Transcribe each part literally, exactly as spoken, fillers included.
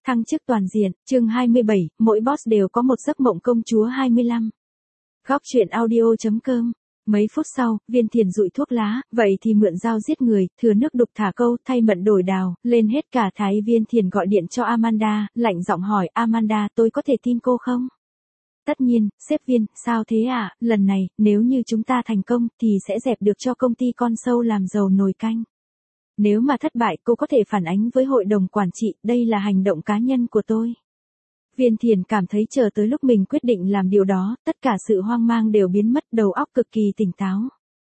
Thăng chức toàn diện, chương hai mươi bảy, mỗi boss đều có một giấc mộng công chúa hai mươi lăm. Góc truyện audio chấm com. Mấy phút sau, Viên Thiền dụi thuốc lá, vậy thì mượn dao giết người, thừa nước đục thả câu, thay mận đổi đào, lên hết cả thái. Viên Thiền gọi điện cho Amanda, lạnh giọng hỏi, Amanda, tôi có thể tin cô không? Tất nhiên, sếp Viên, sao thế ạ, à? Lần này, nếu như chúng ta thành công, thì sẽ dẹp được cho công ty con sâu làm dầu nồi canh. Nếu mà thất bại, cô có thể phản ánh với hội đồng quản trị, đây là hành động cá nhân của tôi. Viên Thiền cảm thấy chờ tới lúc mình quyết định làm điều đó, tất cả sự hoang mang đều biến mất, đầu óc cực kỳ tỉnh táo.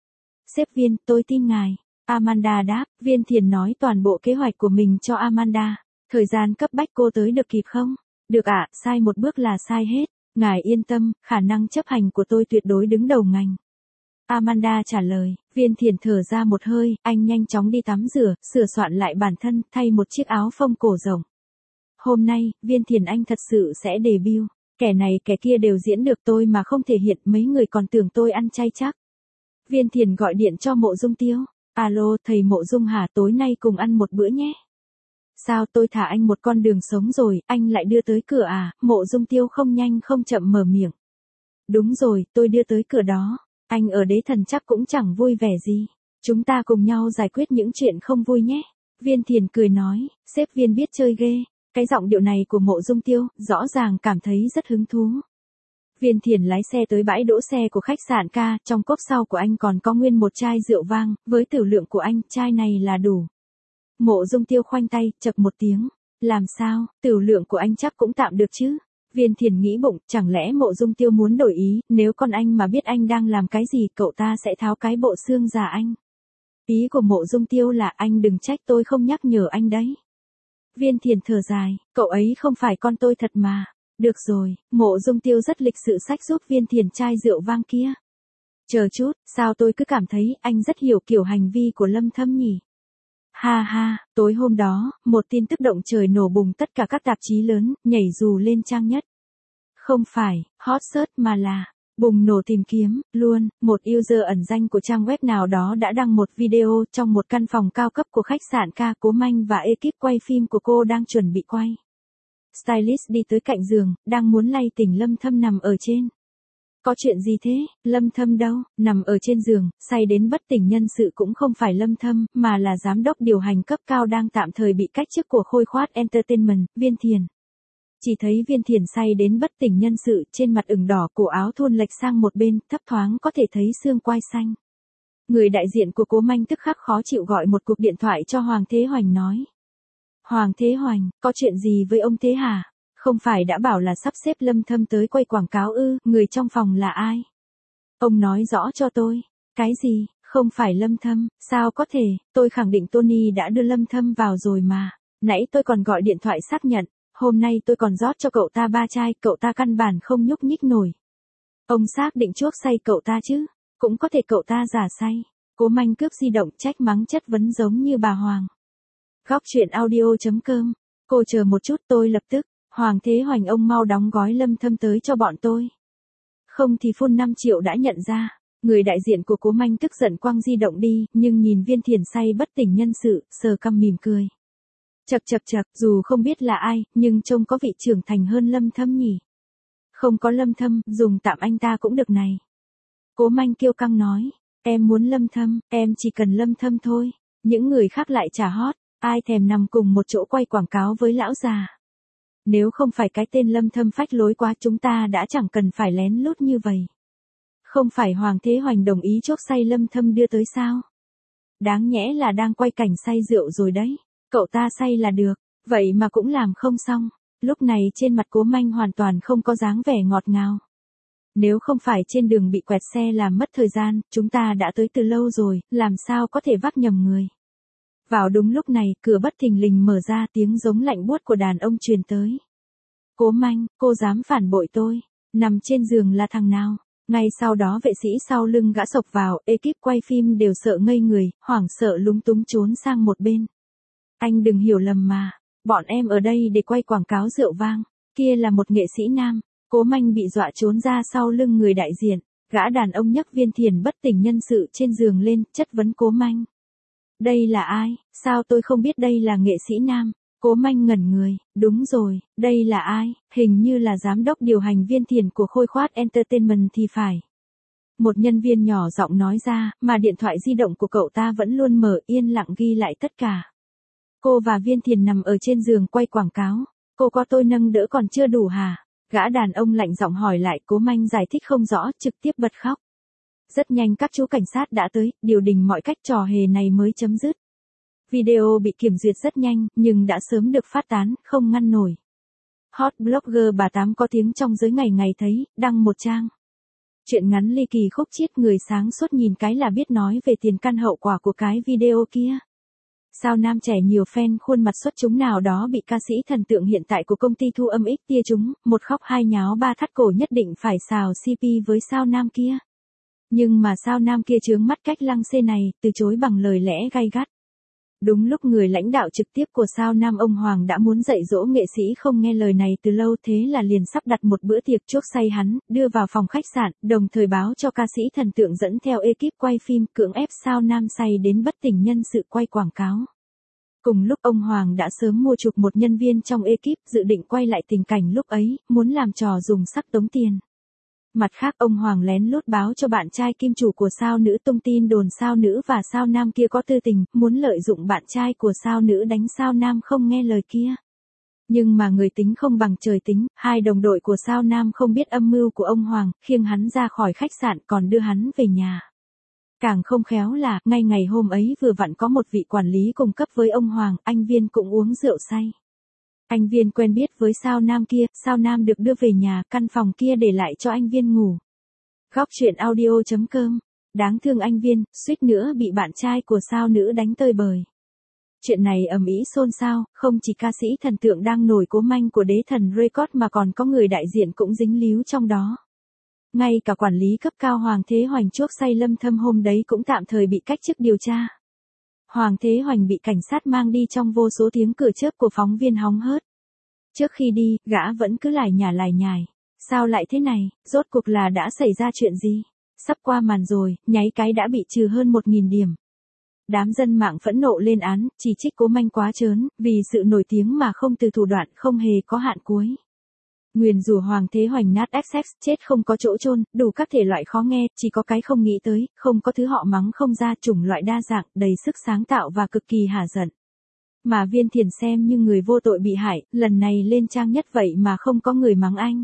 Sếp Viên, tôi tin ngài. Amanda đáp, Viên Thiền nói toàn bộ kế hoạch của mình cho Amanda. Thời gian cấp bách cô tới được kịp không? Được ạ, à, sai một bước là sai hết. Ngài yên tâm, khả năng chấp hành của tôi tuyệt đối đứng đầu ngành. Amanda trả lời, Viên Thiền thở ra một hơi, anh nhanh chóng đi tắm rửa, sửa soạn lại bản thân, thay một chiếc áo phông cổ rộng. Hôm nay, Viên Thiền anh thật sự sẽ debut. Kẻ này kẻ kia đều diễn được tôi mà không thể hiện, mấy người còn tưởng tôi ăn chay chắc. Viên Thiền gọi điện cho Mộ Dung Tiêu. Alo, thầy Mộ Dung hả, tối nay cùng ăn một bữa nhé. Sao tôi thả anh một con đường sống rồi, anh lại đưa tới cửa à? Mộ Dung Tiêu không nhanh không chậm mở miệng. Đúng rồi, tôi đưa tới cửa đó. Anh ở đế thần chắc cũng chẳng vui vẻ gì. Chúng ta cùng nhau giải quyết những chuyện không vui nhé. Viên Thiền cười nói, sếp Viên biết chơi ghê. Cái giọng điệu này của Mộ Dung Tiêu, rõ ràng cảm thấy rất hứng thú. Viên Thiền lái xe tới bãi đỗ xe của khách sạn K, trong cốp sau của anh còn có nguyên một chai rượu vang, với tử lượng của anh, chai này là đủ. Mộ Dung Tiêu khoanh tay, chậc một tiếng. Làm sao, tử lượng của anh chắc cũng tạm được chứ? Viên Thiền nghĩ bụng, chẳng lẽ Mộ Dung Tiêu muốn đổi ý, nếu con anh mà biết anh đang làm cái gì, cậu ta sẽ tháo cái bộ xương già anh. Ý của Mộ Dung Tiêu là anh đừng trách tôi không nhắc nhở anh đấy. Viên Thiền thở dài, cậu ấy không phải con tôi thật mà. Được rồi, Mộ Dung Tiêu rất lịch sự xách giúp Viên Thiền chai rượu vang kia. Chờ chút, sao tôi cứ cảm thấy anh rất hiểu kiểu hành vi của Lâm Thâm nhỉ? Ha ha, tối hôm đó, một tin tức động trời nổ bùng, tất cả các tạp chí lớn, nhảy dù lên trang nhất. Không phải, hot search mà là, bùng nổ tìm kiếm, luôn, một user ẩn danh của trang web nào đó đã đăng một video trong một căn phòng cao cấp của khách sạn K. Cố Manh và ekip quay phim của cô đang chuẩn bị quay. Stylist đi tới cạnh giường, đang muốn lay tỉnh Lâm Thâm nằm ở trên. Có chuyện gì thế, Lâm Thâm đâu, nằm ở trên giường, say đến bất tỉnh nhân sự cũng không phải Lâm Thâm, mà là giám đốc điều hành cấp cao đang tạm thời bị cách chức của Khôi Khoát Entertainment, Viên Thiền. Chỉ thấy Viên Thiền say đến bất tỉnh nhân sự, trên mặt ửng đỏ, cổ áo thun lệch sang một bên, thấp thoáng có thể thấy xương quai xanh. Người đại diện của Cố Manh tức khắc khó chịu gọi một cuộc điện thoại cho Hoàng Thế Hoành nói. Hoàng Thế Hoành, có chuyện gì với ông thế hả? Không phải đã bảo là sắp xếp Lâm Thâm tới quay quảng cáo ư, người trong phòng là ai? Ông nói rõ cho tôi. Cái gì, không phải Lâm Thâm, sao có thể, tôi khẳng định Tony đã đưa Lâm Thâm vào rồi mà. Nãy tôi còn gọi điện thoại xác nhận, hôm nay tôi còn rót cho cậu ta ba chai, cậu ta căn bản không nhúc nhích nổi. Ông xác định chuốc say cậu ta chứ, cũng có thể cậu ta giả say. Cố Manh cướp di động, trách mắng chất vấn giống như bà Hoàng. Góc truyện audio chấm com. Cô chờ một chút, tôi lập tức. Hoàng Thế Hoành, ông mau đóng gói Lâm Thâm tới cho bọn tôi. Không thì phun năm triệu đã nhận ra. Người đại diện của Cố Manh tức giận quăng di động đi, nhưng nhìn Viên Thiền say bất tỉnh nhân sự, sờ cằm mỉm cười. Chậc chậc chậc, dù không biết là ai, nhưng trông có vị trưởng thành hơn Lâm Thâm nhỉ. Không có Lâm Thâm, dùng tạm anh ta cũng được này. Cố Manh kiêu căng nói, em muốn Lâm Thâm, em chỉ cần Lâm Thâm thôi. Những người khác lại chả hot, ai thèm nằm cùng một chỗ quay quảng cáo với lão già. Nếu không phải cái tên Lâm Thâm phách lối quá, chúng ta đã chẳng cần phải lén lút như vậy. Không phải Hoàng Thế Hoành đồng ý chuốc say Lâm Thâm đưa tới sao? Đáng nhẽ là đang quay cảnh say rượu rồi đấy. Cậu ta say là được, vậy mà cũng làm không xong. Lúc này trên mặt Cố Manh hoàn toàn không có dáng vẻ ngọt ngào. Nếu không phải trên đường bị quẹt xe làm mất thời gian, chúng ta đã tới từ lâu rồi, làm sao có thể vác nhầm người. Vào đúng lúc này, cửa bất thình lình mở ra, tiếng giống lạnh buốt của đàn ông truyền tới. Cố Manh, cô dám phản bội tôi, nằm trên giường là thằng nào? Ngay sau đó vệ sĩ sau lưng gã xộc vào, ekip quay phim đều sợ ngây người, hoảng sợ lúng túng trốn sang một bên. Anh đừng hiểu lầm mà, bọn em ở đây để quay quảng cáo rượu vang, kia là một nghệ sĩ nam. Cố Manh bị dọa trốn ra sau lưng người đại diện, gã đàn ông nhấc Viên Thiền bất tỉnh nhân sự trên giường lên, chất vấn Cố Manh. Đây là ai, sao tôi không biết đây là nghệ sĩ nam? Cố Manh ngẩn người, đúng rồi, đây là ai, hình như là giám đốc điều hành Viên Thiền của Khôi Khoát Entertainment thì phải. Một nhân viên nhỏ giọng nói ra, mà điện thoại di động của cậu ta vẫn luôn mở yên lặng ghi lại tất cả. Cô và Viên Thiền nằm ở trên giường quay quảng cáo. Cô có tôi nâng đỡ còn chưa đủ hả? Gã đàn ông lạnh giọng hỏi lại. Cố Manh giải thích không rõ, trực tiếp bật khóc. Rất nhanh các chú cảnh sát đã tới, điều đình mọi cách trò hề này mới chấm dứt. Video bị kiểm duyệt rất nhanh, nhưng đã sớm được phát tán, không ngăn nổi. Hot blogger bà Tám có tiếng trong giới ngày ngày thấy, đăng một trang. Chuyện ngắn ly kỳ khúc chiết, người sáng suốt nhìn cái là biết nói về tiền căn hậu quả của cái video kia. Sao nam trẻ nhiều fan khuôn mặt xuất chúng nào đó bị ca sĩ thần tượng hiện tại của công ty thu âm X tia chúng, một khóc hai nháo ba thắt cổ nhất định phải xào xê pê với sao nam kia. Nhưng mà sao nam kia chướng mắt cách lăng xê này, từ chối bằng lời lẽ gay gắt. Đúng lúc người lãnh đạo trực tiếp của sao nam ông Hoàng đã muốn dạy dỗ nghệ sĩ không nghe lời này từ lâu, thế là liền sắp đặt một bữa tiệc chuốc say hắn, đưa vào phòng khách sạn, đồng thời báo cho ca sĩ thần tượng dẫn theo ekip quay phim, cưỡng ép sao nam say đến bất tỉnh nhân sự quay quảng cáo. Cùng lúc ông Hoàng đã sớm mua chuộc một nhân viên trong ekip dự định quay lại tình cảnh lúc ấy, muốn làm trò dùng sắc tống tiền. Mặt khác ông Hoàng lén lút báo cho bạn trai kim chủ của sao nữ tung tin đồn sao nữ và sao nam kia có tư tình, muốn lợi dụng bạn trai của sao nữ đánh sao nam không nghe lời kia. Nhưng mà người tính không bằng trời tính, hai đồng đội của sao nam không biết âm mưu của ông Hoàng, khiêng hắn ra khỏi khách sạn còn đưa hắn về nhà. Càng không khéo là, ngay ngày hôm ấy vừa vặn có một vị quản lý cùng cấp với ông Hoàng, anh Viên cũng uống rượu say. Anh Viên quen biết với sao nam kia, sao nam được đưa về nhà, căn phòng kia để lại cho anh Viên ngủ. Góc truyện audio chấm com. Đáng thương anh Viên, suýt nữa bị bạn trai của sao nữ đánh tơi bời. Chuyện này ầm ĩ xôn xao, không chỉ ca sĩ thần tượng đang nổi Cố Manh của Đế Thần Record mà còn có người đại diện cũng dính líu trong đó. Ngay cả quản lý cấp cao Hoàng Thế Hoành chuốc say lâm thâm hôm đấy cũng tạm thời bị cách chức điều tra. Hoàng Thế Hoành bị cảnh sát mang đi trong vô số tiếng cười chớp của phóng viên hóng hớt. Trước khi đi, gã vẫn cứ lải nhải lải nhải. Sao lại thế này, rốt cuộc là đã xảy ra chuyện gì? Sắp qua màn rồi, nháy cái đã bị trừ hơn một nghìn điểm. Đám dân mạng phẫn nộ lên án, chỉ trích Cố Manh quá trớn, vì sự nổi tiếng mà không từ thủ đoạn không hề có hạn cuối. Nguyền rủa Hoàng Thế Hoành nát ét ét, chết không có chỗ chôn, đủ các thể loại khó nghe, chỉ có cái không nghĩ tới, không có thứ họ mắng không ra, chủng loại đa dạng, đầy sức sáng tạo và cực kỳ hả giận. Mà Viên Thiền xem như người vô tội bị hại, lần này lên trang nhất vậy mà không có người mắng anh.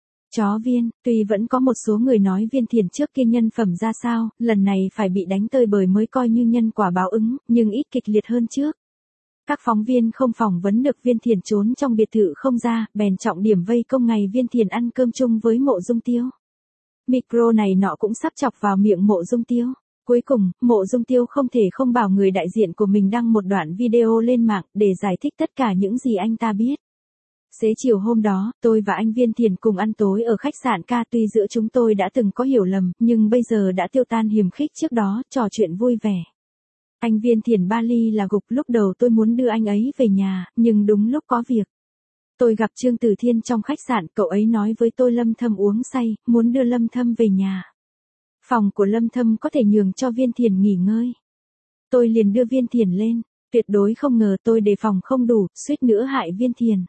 Chó Viên, tuy vẫn có một số người nói Viên Thiền trước kia nhân phẩm ra sao, lần này phải bị đánh tơi bời mới coi như nhân quả báo ứng, nhưng ít kịch liệt hơn trước. Các phóng viên không phỏng vấn được Viên Thiền trốn trong biệt thự không ra, bèn trọng điểm vây công ngày Viên Thiền ăn cơm chung với Mộ Dung Tiêu. Micro này nọ cũng sắp chọc vào miệng Mộ Dung Tiêu. Cuối cùng, Mộ Dung Tiêu không thể không bảo người đại diện của mình đăng một đoạn video lên mạng để giải thích tất cả những gì anh ta biết. Xế chiều hôm đó, tôi và anh Viên Thiền cùng ăn tối ở khách sạn K, tuy giữa chúng tôi đã từng có hiểu lầm, nhưng bây giờ đã tiêu tan hiềm khích trước đó, trò chuyện vui vẻ. Anh Viên Thiền Bali là gục, lúc đầu tôi muốn đưa anh ấy về nhà, nhưng đúng lúc có việc. Tôi gặp Trương Tử Thiên trong khách sạn, cậu ấy nói với tôi Lâm Thâm uống say, muốn đưa Lâm Thâm về nhà. Phòng của Lâm Thâm có thể nhường cho Viên Thiền nghỉ ngơi. Tôi liền đưa Viên Thiền lên, tuyệt đối không ngờ tôi đề phòng không đủ, suýt nữa hại Viên Thiền.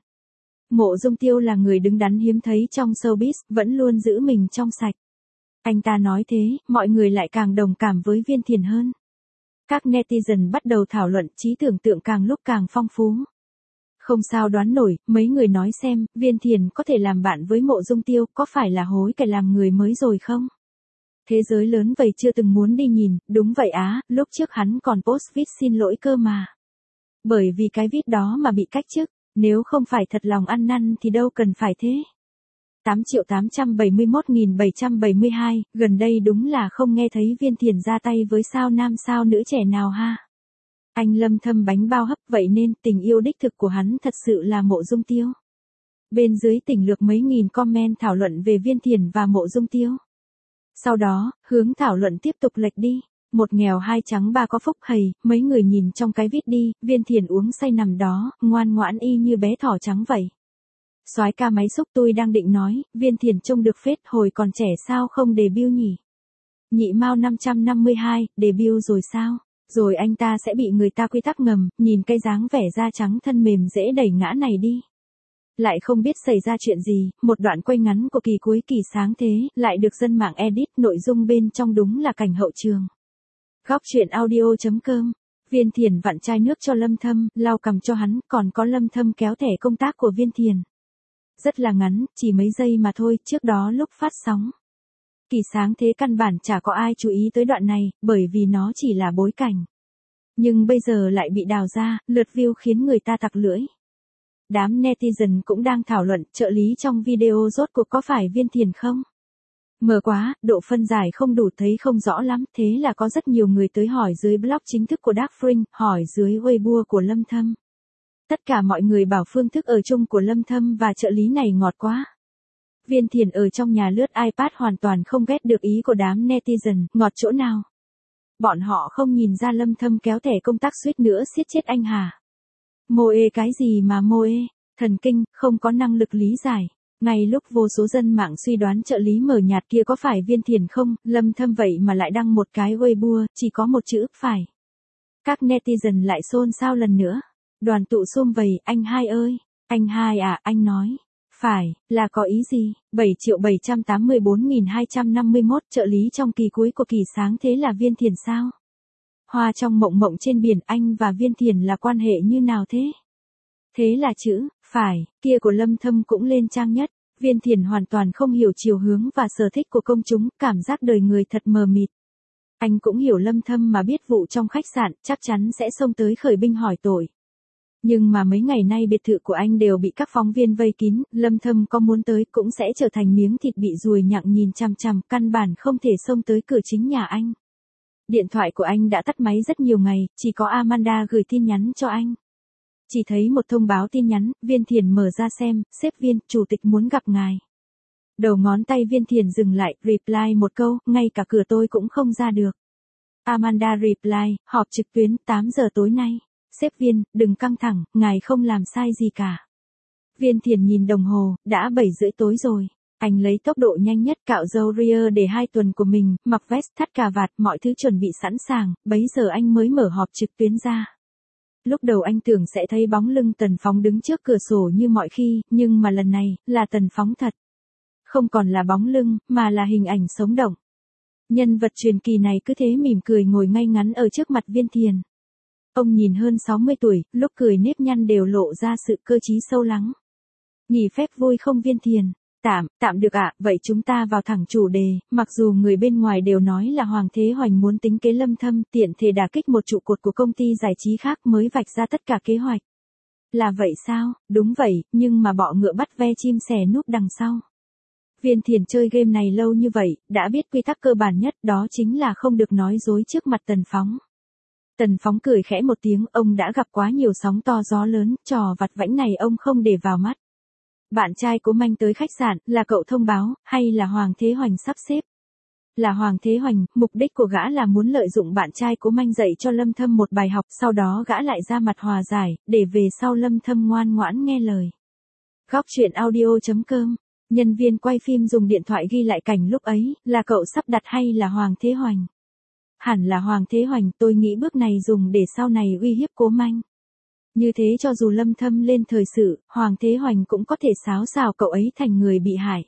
Mộ Dung Tiêu là người đứng đắn hiếm thấy trong showbiz, vẫn luôn giữ mình trong sạch. Anh ta nói thế, mọi người lại càng đồng cảm với Viên Thiền hơn. Các netizen bắt đầu thảo luận, trí tưởng tượng càng lúc càng phong phú. Không sao đoán nổi, mấy người nói xem, Viên Thiền có thể làm bạn với Mộ Dung Tiêu, có phải là hối cải làm người mới rồi không? Thế giới lớn vậy chưa từng muốn đi nhìn, đúng vậy á, lúc trước hắn còn post viết xin lỗi cơ mà. Bởi vì cái viết đó mà bị cách chức, nếu không phải thật lòng ăn năn thì đâu cần phải thế. tám triệu tám trăm bảy mươi mốt nghìn bảy trăm bảy mươi hai, gần đây đúng là không nghe thấy Viên Thiền ra tay với sao nam sao nữ trẻ nào ha. Anh Lâm Thâm bánh bao hấp, vậy nên tình yêu đích thực của hắn thật sự là Mộ Dung Tiêu. Bên dưới tỉnh lược mấy nghìn comment thảo luận về Viên Thiền và Mộ Dung Tiêu. Sau đó, hướng thảo luận tiếp tục lệch đi. Một nghèo hai trắng ba có phúc hầy, mấy người nhìn trong cái viết đi, Viên Thiền uống say nằm đó, ngoan ngoãn y như bé thỏ trắng vậy. Soái ca máy xúc tôi đang định nói, Viên Thiền trông được phết, hồi còn trẻ sao không debut nhỉ? Nhị Mao năm trăm năm mươi hai, debut rồi sao? Rồi anh ta sẽ bị người ta quy tắc ngầm, nhìn cái dáng vẻ da trắng thân mềm dễ đẩy ngã này đi. Lại không biết xảy ra chuyện gì, một đoạn quay ngắn của kỳ cuối kỳ sáng thế, lại được dân mạng edit, nội dung bên trong đúng là cảnh hậu trường. Góc truyện audio chấm com. Viên Thiền vặn chai nước cho Lâm Thâm, lau cằm cho hắn, còn có Lâm Thâm kéo thẻ công tác của Viên Thiền. Rất là ngắn, chỉ mấy giây mà thôi, trước đó lúc phát sóng. Kỳ sáng thế căn bản chả có ai chú ý tới đoạn này, bởi vì nó chỉ là bối cảnh. Nhưng bây giờ lại bị đào ra, lượt view khiến người ta tặc lưỡi. Đám netizen cũng đang thảo luận trợ lý trong video rốt cuộc có phải Viên Thiền không? Mờ quá, độ phân giải không đủ thấy không rõ lắm, thế là có rất nhiều người tới hỏi dưới blog chính thức của Dark Fring, hỏi dưới Weibo của Lâm Thâm. Tất cả mọi người bảo phương thức ở chung của Lâm Thâm và trợ lý này ngọt quá. Viên Thiền ở trong nhà lướt iPad hoàn toàn không ghét được ý của đám netizen, ngọt chỗ nào? Bọn họ không nhìn ra Lâm Thâm kéo thẻ công tác suýt nữa siết chết anh hả? Mô ê cái gì mà mô ê, thần kinh, không có năng lực lý giải. Ngay lúc vô số dân mạng suy đoán trợ lý mờ nhạt kia có phải Viên Thiền không, Lâm Thâm vậy mà lại đăng một cái Weibo, chỉ có một chữ, phải. Các netizen lại xôn xao lần nữa. Đoàn tụ xôm vầy, anh hai ơi, anh hai à, anh nói. Phải, là có ý gì? bảy triệu bảy trăm tám mươi bốn nghìn hai trăm năm mươi mốt trợ lý trong kỳ cuối của kỳ sáng thế là Viên Thiền sao? Hoa trong mộng mộng trên biển, anh và Viên Thiền là quan hệ như nào thế? Thế là chữ, phải, kia của Lâm Thâm cũng lên trang nhất. Viên Thiền hoàn toàn không hiểu chiều hướng và sở thích của công chúng, cảm giác đời người thật mờ mịt. Anh cũng hiểu Lâm Thâm mà biết vụ trong khách sạn, chắc chắn sẽ xông tới khởi binh hỏi tội. Nhưng mà mấy ngày nay biệt thự của anh đều bị các phóng viên vây kín, Lâm Thâm có muốn tới cũng sẽ trở thành miếng thịt bị ruồi nhặng nhìn chằm chằm, căn bản không thể xông tới cửa chính nhà anh. Điện thoại của anh đã tắt máy rất nhiều ngày, chỉ có Amanda gửi tin nhắn cho anh. Chỉ thấy một thông báo tin nhắn, Viên Thiền mở ra xem, sếp Viên, chủ tịch muốn gặp ngài. Đầu ngón tay Viên Thiền dừng lại, reply một câu, ngay cả cửa tôi cũng không ra được. Amanda reply, họp trực tuyến, tám giờ tối nay. Sếp Viên, đừng căng thẳng, ngài không làm sai gì cả. Viên Thiền nhìn đồng hồ, đã bảy rưỡi tối rồi. Anh lấy tốc độ nhanh nhất cạo râu ria để hai tuần của mình, mặc vest thắt cà vạt, mọi thứ chuẩn bị sẵn sàng, bấy giờ anh mới mở họp trực tuyến ra. Lúc đầu anh tưởng sẽ thấy bóng lưng Tần Phóng đứng trước cửa sổ như mọi khi, nhưng mà lần này, là Tần Phóng thật. Không còn là bóng lưng, mà là hình ảnh sống động. Nhân vật truyền kỳ này cứ thế mỉm cười ngồi ngay ngắn ở trước mặt Viên Thiền. Ông nhìn hơn sáu mươi tuổi, lúc cười nếp nhăn đều lộ ra sự cơ trí sâu lắng. Nghỉ phép vui không Viên Thiền? Tạm, tạm được ạ, vậy chúng ta vào thẳng chủ đề, mặc dù người bên ngoài đều nói là Hoàng Thế Hoành muốn tính kế Lâm Thâm tiện thể đả kích một trụ cột của công ty giải trí khác mới vạch ra tất cả kế hoạch. Là vậy sao? Đúng vậy, nhưng mà bọ ngựa bắt ve chim sẻ núp đằng sau. Viên Thiền chơi game này lâu như vậy, đã biết quy tắc cơ bản nhất, đó chính là không được nói dối trước mặt Tần Phóng. Tần Phóng cười khẽ một tiếng, ông đã gặp quá nhiều sóng to gió lớn, trò vặt vãnh này ông không để vào mắt. Bạn trai Cố Manh tới khách sạn, là cậu thông báo, hay là Hoàng Thế Hoành sắp xếp? Là Hoàng Thế Hoành, mục đích của gã là muốn lợi dụng bạn trai Cố Manh dạy cho Lâm Thâm một bài học, sau đó gã lại ra mặt hòa giải, để về sau Lâm Thâm ngoan ngoãn nghe lời. Góc truyện audio chấm com. Nhân viên quay phim dùng điện thoại ghi lại cảnh lúc ấy, là cậu sắp đặt hay là Hoàng Thế Hoành? Hẳn là Hoàng Thế Hoành, tôi nghĩ bước này dùng để sau này uy hiếp Cố Manh. Như thế cho dù Lâm Thâm lên thời sự, Hoàng Thế Hoành cũng có thể sáo xào cậu ấy thành người bị hại.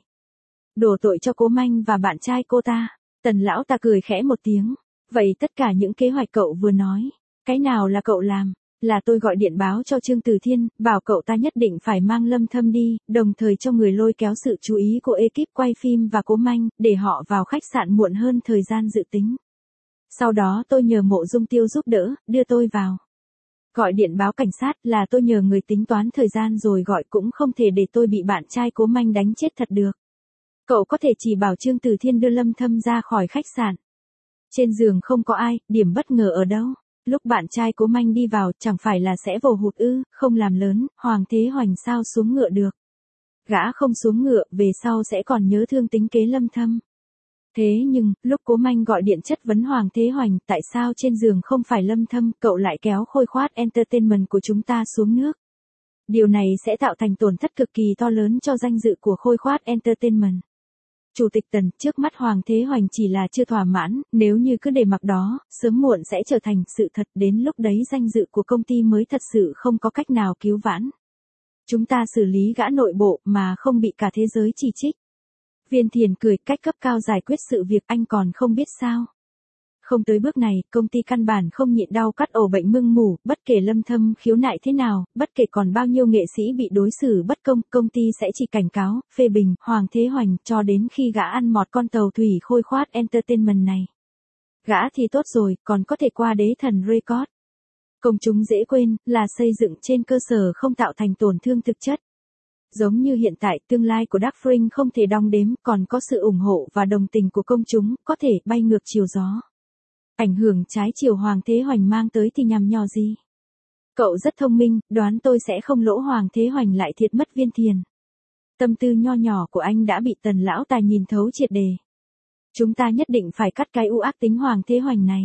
Đổ tội cho Cố Manh và bạn trai cô ta. Tần lão ta cười khẽ một tiếng. Vậy tất cả những kế hoạch cậu vừa nói, cái nào là cậu làm? Là tôi gọi điện báo cho Trương Từ Thiên, bảo cậu ta nhất định phải mang Lâm Thâm đi, đồng thời cho người lôi kéo sự chú ý của ekip quay phim và Cố Manh, để họ vào khách sạn muộn hơn thời gian dự tính. Sau đó tôi nhờ Mộ Dung Tiêu giúp đỡ, đưa tôi vào. Gọi điện báo cảnh sát, là tôi nhờ người tính toán thời gian rồi gọi, cũng không thể để tôi bị bạn trai Cố Manh đánh chết thật được. Cậu có thể chỉ bảo Trương Từ Thiên đưa Lâm Thâm ra khỏi khách sạn. Trên giường không có ai, điểm bất ngờ ở đâu? Lúc bạn trai Cố Manh đi vào, chẳng phải là sẽ vồ hụt ư, không làm lớn, Hoàng Thế Hoành sao xuống ngựa được. Gã không xuống ngựa, về sau sẽ còn nhớ thương tính kế Lâm Thâm. Thế nhưng, lúc Cố Manh gọi điện chất vấn Hoàng Thế Hoành, tại sao trên giường không phải Lâm Thâm, cậu lại kéo Khôi Khoát Entertainment của chúng ta xuống nước. Điều này sẽ tạo thành tổn thất cực kỳ to lớn cho danh dự của Khôi Khoát Entertainment. Chủ tịch Tần, trước mắt Hoàng Thế Hoành chỉ là chưa thỏa mãn, nếu như cứ để mặc đó, sớm muộn sẽ trở thành sự thật, đến lúc đấy danh dự của công ty mới thật sự không có cách nào cứu vãn. Chúng ta xử lý gã nội bộ mà không bị cả thế giới chỉ trích. Viên Thiền cười, cách cấp cao giải quyết sự việc anh còn không biết sao. Không tới bước này, công ty căn bản không nhịn đau cắt ổ bệnh mưng mủ, bất kể Lâm Thâm khiếu nại thế nào, bất kể còn bao nhiêu nghệ sĩ bị đối xử bất công, công ty sẽ chỉ cảnh cáo, phê bình, Hoàng Thế Hoành, cho đến khi gã ăn mọt con tàu thủy Khôi Khoát Entertainment này. Gã thì tốt rồi, còn có thể qua Đế Thần Record. Công chúng dễ quên, là xây dựng trên cơ sở không tạo thành tổn thương thực chất. Giống như hiện tại, tương lai của Dark Spring không thể đong đếm, còn có sự ủng hộ và đồng tình của công chúng, có thể bay ngược chiều gió. Ảnh hưởng trái chiều Hoàng Thế Hoành mang tới thì nhằm nhò gì? Cậu rất thông minh, đoán tôi sẽ không lỗ Hoàng Thế Hoành lại thiệt mất Viên Thiền. Tâm tư nho nhỏ của anh đã bị Tần lão tài nhìn thấu triệt đề. Chúng ta nhất định phải cắt cái u ác tính Hoàng Thế Hoành này.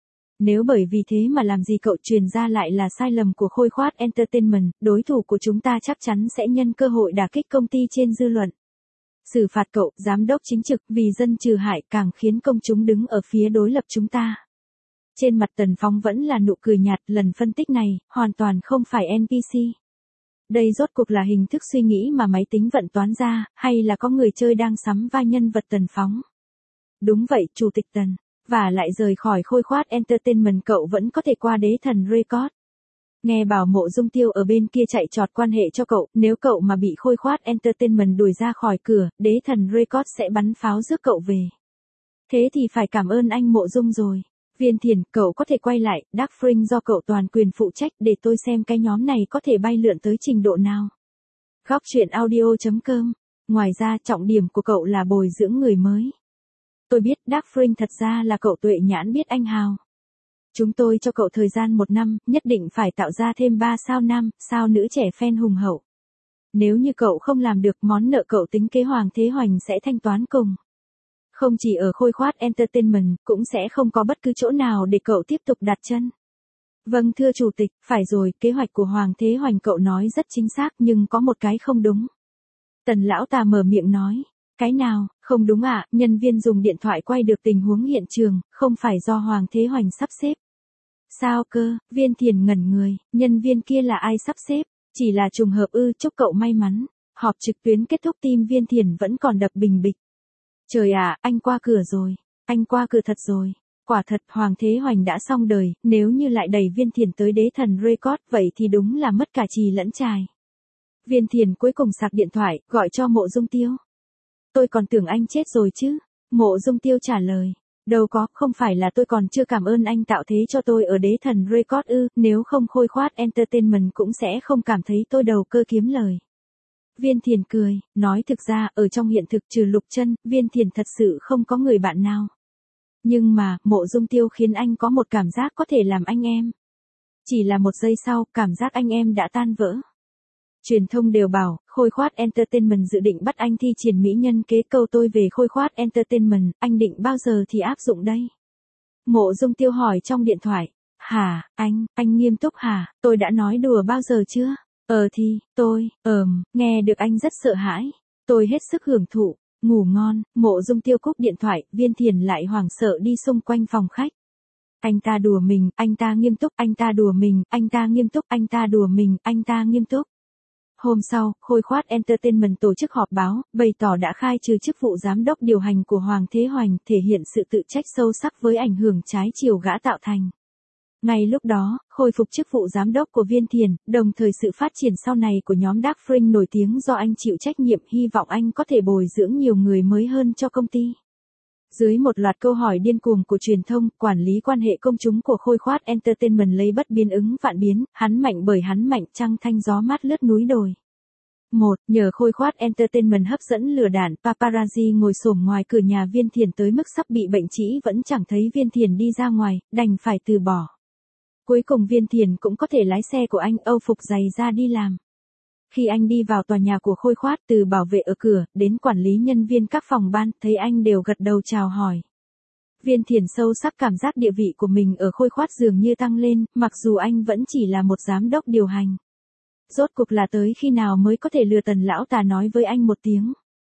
Nếu bởi vì thế mà làm gì cậu truyền ra lại là sai lầm của Khôi Khoát Entertainment, đối thủ của chúng ta chắc chắn sẽ nhân cơ hội đả kích công ty trên dư luận. Xử phạt cậu, giám đốc chính trực, vì dân trừ hại, càng khiến công chúng đứng ở phía đối lập chúng ta. Trên mặt Tần Phong vẫn là nụ cười nhạt, lần phân tích này, hoàn toàn không phải en pê xê. Đây rốt cuộc là hình thức suy nghĩ mà máy tính vận toán ra, hay là có người chơi đang sắm vai nhân vật Tần Phong? Đúng vậy, Chủ tịch Tần. Và lại rời khỏi Khôi Khoát Entertainment cậu vẫn có thể qua Đế Thần Record. Nghe bảo Mộ Dung Tiêu ở bên kia chạy trọt quan hệ cho cậu, nếu cậu mà bị Khôi Khoát Entertainment đuổi ra khỏi cửa, Đế Thần Record sẽ bắn pháo rước cậu về. Thế thì phải cảm ơn anh Mộ Dung rồi. Viên Thiền, cậu có thể quay lại, Dark Spring do cậu toàn quyền phụ trách, để tôi xem cái nhóm này có thể bay lượn tới trình độ nào. Góc truyện audio chấm com. Ngoài ra, trọng điểm của cậu là bồi dưỡng người mới. Tôi biết Dark Spring thật ra là cậu tuệ nhãn biết anh hào. Chúng tôi cho cậu thời gian một năm, nhất định phải tạo ra thêm ba sao nam, sao nữ trẻ fan hùng hậu. Nếu như cậu không làm được, món nợ cậu tính kế Hoàng Thế Hoành sẽ thanh toán cùng. Không chỉ ở Khôi Khoát Entertainment, cũng sẽ không có bất cứ chỗ nào để cậu tiếp tục đặt chân. Vâng thưa Chủ tịch, phải rồi, kế hoạch của Hoàng Thế Hoành cậu nói rất chính xác, nhưng có một cái không đúng. Tần lão tà mở miệng nói. Cái nào, không đúng ạ, à, nhân viên dùng điện thoại quay được tình huống hiện trường, không phải do Hoàng Thế Hoành sắp xếp. Sao cơ, Viên Thiền ngẩn người, nhân viên kia là ai sắp xếp, chỉ là trùng hợp ư, chúc cậu may mắn. Họp trực tuyến kết thúc, tim Viên Thiền vẫn còn đập bình bịch. Trời ạ, à, anh qua cửa rồi, anh qua cửa thật rồi. Quả thật Hoàng Thế Hoành đã xong đời, nếu như lại đẩy Viên Thiền tới Đế Thần Record vậy thì đúng là mất cả trì lẫn trài. Viên Thiền cuối cùng sạc điện thoại, gọi cho Mộ Dung Tiêu. Tôi còn tưởng anh chết rồi chứ. Mộ Dung Tiêu trả lời. Đâu có, không phải là tôi còn chưa cảm ơn anh tạo thế cho tôi ở Đế Thần Record ư, nếu không Khôi Khoát Entertainment cũng sẽ không cảm thấy tôi đầu cơ kiếm lời. Viên Thiền cười, nói thực ra, ở trong hiện thực trừ Lục Chân, Viên Thiền thật sự không có người bạn nào. Nhưng mà, Mộ Dung Tiêu khiến anh có một cảm giác có thể làm anh em. Chỉ là một giây sau, cảm giác anh em đã tan vỡ. Truyền thông đều bảo, Khôi Khoát Entertainment dự định bắt anh thi triển mỹ nhân kế, câu tôi về Khôi Khoát Entertainment, anh định bao giờ thì áp dụng đây? Mộ Dung Tiêu hỏi trong điện thoại. Hả, anh, anh nghiêm túc hả, tôi đã nói đùa bao giờ chưa? Ờ thì, tôi, ờm, nghe được anh rất sợ hãi. Tôi hết sức hưởng thụ, ngủ ngon. Mộ Dung Tiêu cúp điện thoại, Viên Thiền lại hoảng sợ đi xung quanh phòng khách. Anh ta đùa mình, anh ta nghiêm túc, anh ta đùa mình, anh ta nghiêm túc, anh ta đùa mình, anh ta nghiêm túc. Hôm sau, Khôi Khoát Entertainment tổ chức họp báo, bày tỏ đã khai trừ chức vụ giám đốc điều hành của Hoàng Thế Hoành, thể hiện sự tự trách sâu sắc với ảnh hưởng trái chiều gã tạo thành. Ngay lúc đó, khôi phục chức vụ giám đốc của Viên Thiền, đồng thời sự phát triển sau này của nhóm Dark Spring nổi tiếng do anh chịu trách nhiệm, hy vọng anh có thể bồi dưỡng nhiều người mới hơn cho công ty. Dưới một loạt câu hỏi điên cuồng của truyền thông, quản lý quan hệ công chúng của Khôi Khoát Entertainment lấy bất biến ứng vạn biến, hắn mạnh bởi hắn mạnh, trăng thanh gió mát lướt núi đồi. một. Nhờ Khôi Khoát Entertainment hấp dẫn lửa đạn, paparazzi ngồi xổm ngoài cửa nhà Viên Thiền tới mức sắp bị bệnh trĩ vẫn chẳng thấy Viên Thiền đi ra ngoài, đành phải từ bỏ. Cuối cùng Viên Thiền cũng có thể lái xe của anh âu phục giày ra đi làm. Khi anh đi vào tòa nhà của Khôi Khoát, từ bảo vệ ở cửa, đến quản lý nhân viên các phòng ban, thấy anh đều gật đầu chào hỏi. Viên Thiền sâu sắc cảm giác địa vị của mình ở Khôi Khoát dường như tăng lên, mặc dù anh vẫn chỉ là một giám đốc điều hành. Rốt cuộc là tới khi nào mới có thể lừa Tần lão tà nói với anh một tiếng.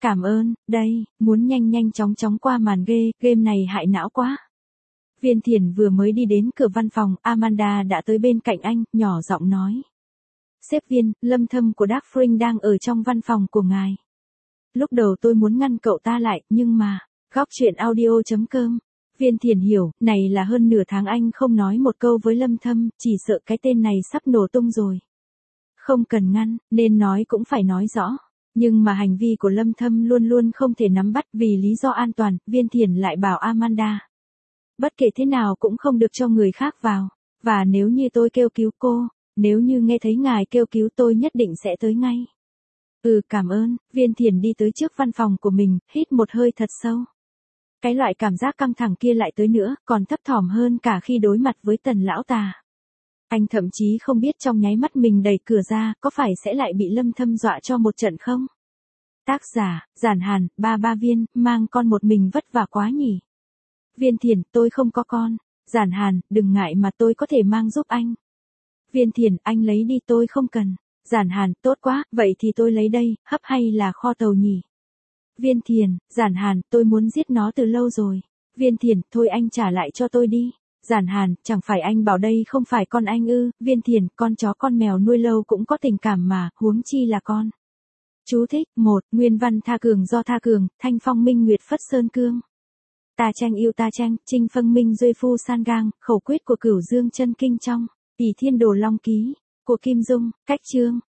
Cảm ơn, đây, muốn nhanh nhanh chóng chóng qua màn ghê, game này hại não quá. Viên Thiền vừa mới đi đến cửa văn phòng, Amanda đã tới bên cạnh anh, nhỏ giọng nói. Sếp Viên, Lâm Thâm của Dark Spring đang ở trong văn phòng của ngài. Lúc đầu tôi muốn ngăn cậu ta lại, nhưng mà, góc chuyện audio.com. Viên Thiền hiểu, này là hơn nửa tháng anh không nói một câu với Lâm Thâm, chỉ sợ cái tên này sắp nổ tung rồi. Không cần ngăn, nên nói cũng phải nói rõ. Nhưng mà hành vi của Lâm Thâm luôn luôn không thể nắm bắt vì lý do an toàn, Viên Thiền lại bảo Amanda. Bất kể thế nào cũng không được cho người khác vào. Và nếu như tôi kêu cứu cô, nếu như nghe thấy ngài kêu cứu tôi nhất định sẽ tới ngay. Ừ cảm ơn, Viên Thiền đi tới trước văn phòng của mình, hít một hơi thật sâu. Cái loại cảm giác căng thẳng kia lại tới nữa, còn thấp thỏm hơn cả khi đối mặt với Tần lão tà. Anh thậm chí không biết trong nháy mắt mình đẩy cửa ra, có phải sẽ lại bị Lâm Thâm dọa cho một trận không? Tác giả, Giản Hàn, ba ba Viên, mang con một mình vất vả quá nhỉ. Viên Thiền, tôi không có con. Giản Hàn, đừng ngại mà tôi có thể mang giúp anh. Viên Thiền, anh lấy đi tôi không cần. Giản Hàn, tốt quá, vậy thì tôi lấy đây, hấp hay là kho tàu nhỉ? Viên Thiền, Giản Hàn, tôi muốn giết nó từ lâu rồi. Viên Thiền, thôi anh trả lại cho tôi đi. Giản Hàn, chẳng phải anh bảo đây không phải con anh ư? Viên Thiền, con chó con mèo nuôi lâu cũng có tình cảm mà, huống chi là con. Chú thích, một, nguyên văn Tha Cường do Tha Cường, Thanh Phong Minh Nguyệt Phất Sơn Cương. Ta tranh yêu ta tranh, Trinh Phân Minh Duy Phu San Gang, khẩu quyết của Cửu Dương Chân Kinh trong, Ỷ Thiên Đồ Long Ký, của Kim Dung, cách chương.